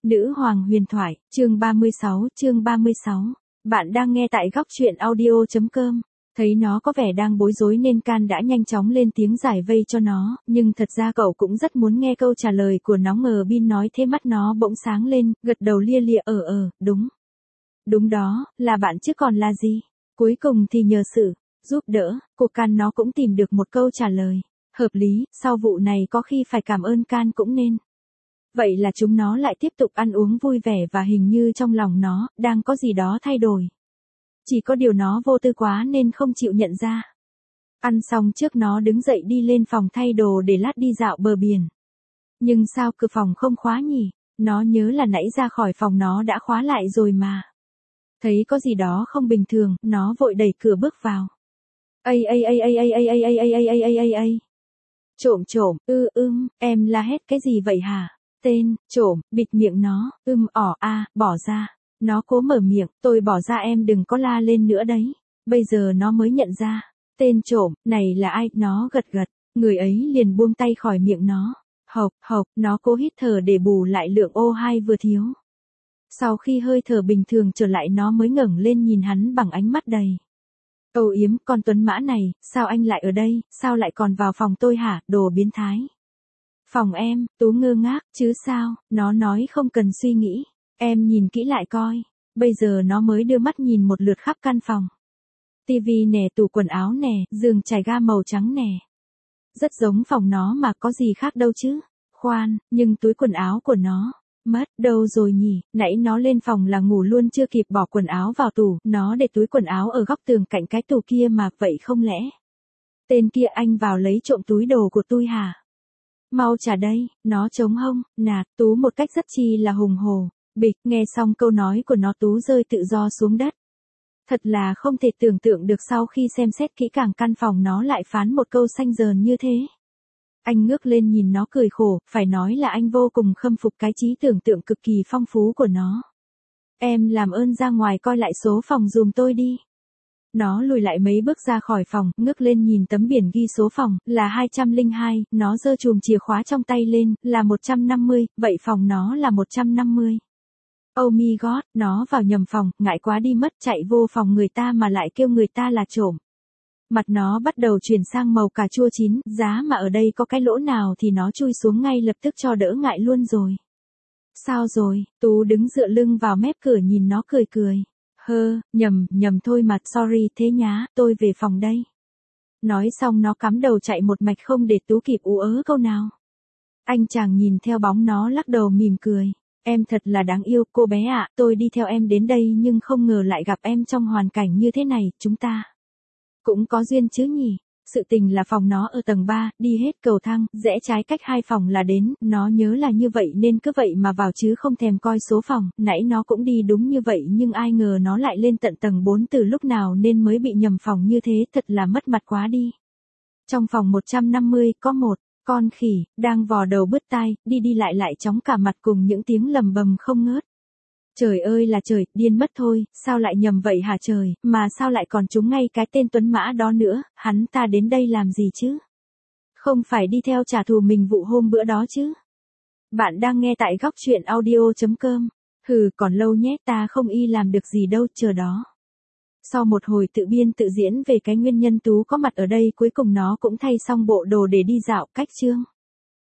Nữ hoàng huyền thoại, chương 36, chương 36. Bạn đang nghe tại góc truyện audio.com. Thấy nó có vẻ đang bối rối nên Can đã nhanh chóng lên tiếng giải vây cho nó, nhưng thật ra cậu cũng rất muốn nghe câu trả lời của nó. Ngờ Bin nói thế mắt nó bỗng sáng lên, gật đầu lia lịa đúng. Đúng đó, là bạn chứ còn là gì. Cuối cùng thì nhờ sự giúp đỡ của Can nó cũng tìm được một câu trả lời. Hợp lý, sau vụ này có khi phải cảm ơn Can cũng nên. Vậy là chúng nó lại tiếp tục ăn uống vui vẻ và hình như trong lòng nó đang có gì đó thay đổi. Chỉ có điều nó vô tư quá nên không chịu nhận ra. Ăn xong trước nó đứng dậy đi lên phòng thay đồ để lát đi dạo bờ biển. Nhưng sao cửa phòng không khóa nhỉ? Nó nhớ là nãy ra khỏi phòng nó đã khóa lại rồi mà. Thấy có gì đó không bình thường, nó vội đẩy cửa bước vào. Trộm, em la hét cái gì vậy hả? Tên, trộm, bịt miệng nó, bỏ ra. Nó cố mở miệng, tôi bỏ ra em đừng có la lên nữa đấy. Bây giờ nó mới nhận ra. Tên trộm, này là ai? Nó gật gật. Người ấy liền buông tay khỏi miệng nó. Hộc, nó cố hít thở để bù lại lượng O2 vừa thiếu. Sau khi hơi thở bình thường trở lại nó mới ngẩng lên nhìn hắn bằng ánh mắt đầy âu yếm. Con Tuấn Mã này, sao anh lại ở đây, sao lại còn vào phòng tôi hả, đồ biến thái. Phòng em, Tú ngơ ngác, chứ sao, nó nói không cần suy nghĩ. Em nhìn kỹ lại coi. Bây giờ nó mới đưa mắt nhìn một lượt khắp căn phòng. Tivi nè, tủ quần áo nè, giường trải ga màu trắng nè. Rất giống phòng nó mà có gì khác đâu chứ. Khoan, nhưng túi quần áo của nó mất đâu rồi nhỉ? Nãy nó lên phòng là ngủ luôn chưa kịp bỏ quần áo vào tủ, nó để túi quần áo ở góc tường cạnh cái tủ kia mà, vậy không lẽ tên kia anh vào lấy trộm túi đồ của tôi hả? Mau trả đây, nó chống hông, nạt Tú một cách rất chi là hùng hồ. Bịch, nghe xong câu nói của nó Tú rơi tự do xuống đất. Thật là không thể tưởng tượng được sau khi xem xét kỹ càng căn phòng nó lại phán một câu xanh dờn như thế. Anh ngước lên nhìn nó cười khổ, phải nói là anh vô cùng khâm phục cái trí tưởng tượng cực kỳ phong phú của nó. Em làm ơn ra ngoài coi lại số phòng giùm tôi đi. Nó lùi lại mấy bước ra khỏi phòng, ngước lên nhìn tấm biển ghi số phòng, là 202, nó giơ chùm chìa khóa trong tay lên, là 150, vậy phòng nó là 150. Oh my god, nó vào nhầm phòng, ngại quá đi mất, chạy vô phòng người ta mà lại kêu người ta là trộm. Mặt nó bắt đầu chuyển sang màu cà chua chín, giá mà ở đây có cái lỗ nào thì nó chui xuống ngay lập tức cho đỡ ngại luôn rồi. Sao rồi? Tú đứng dựa lưng vào mép cửa nhìn nó cười. Nhầm thôi mà, sorry thế nhá, tôi về phòng đây. Nói xong nó cắm đầu chạy một mạch không để Tú kịp ú ớ câu nào. Anh chàng nhìn theo bóng nó lắc đầu mỉm cười. Em thật là đáng yêu, cô bé ạ, tôi đi theo em đến đây nhưng không ngờ lại gặp em trong hoàn cảnh như thế này, chúng ta cũng có duyên chứ nhỉ. Sự tình là phòng nó ở tầng 3, đi hết cầu thang, rẽ trái cách 2 phòng là đến, nó nhớ là như vậy nên cứ vậy mà vào chứ không thèm coi số phòng, nãy nó cũng đi đúng như vậy nhưng ai ngờ nó lại lên tận tầng 4 từ lúc nào nên mới bị nhầm phòng như thế, thật là mất mặt quá đi. Trong phòng 150, có một con khỉ, đang vò đầu bứt tai, đi lại chóng cả mặt cùng những tiếng lầm bầm không ngớt. Trời ơi là trời, điên mất thôi, sao lại nhầm vậy hả trời, mà sao lại còn trúng ngay cái tên Tuấn Mã đó nữa, hắn ta đến đây làm gì chứ? Không phải đi theo trả thù mình vụ hôm bữa đó chứ? Bạn đang nghe tại góc truyện audio.com. Còn lâu nhé, ta không làm được gì đâu, chờ đó. Sau một hồi tự biên tự diễn về cái nguyên nhân Tú có mặt ở đây cuối cùng nó cũng thay xong bộ đồ để đi dạo. Cách chương.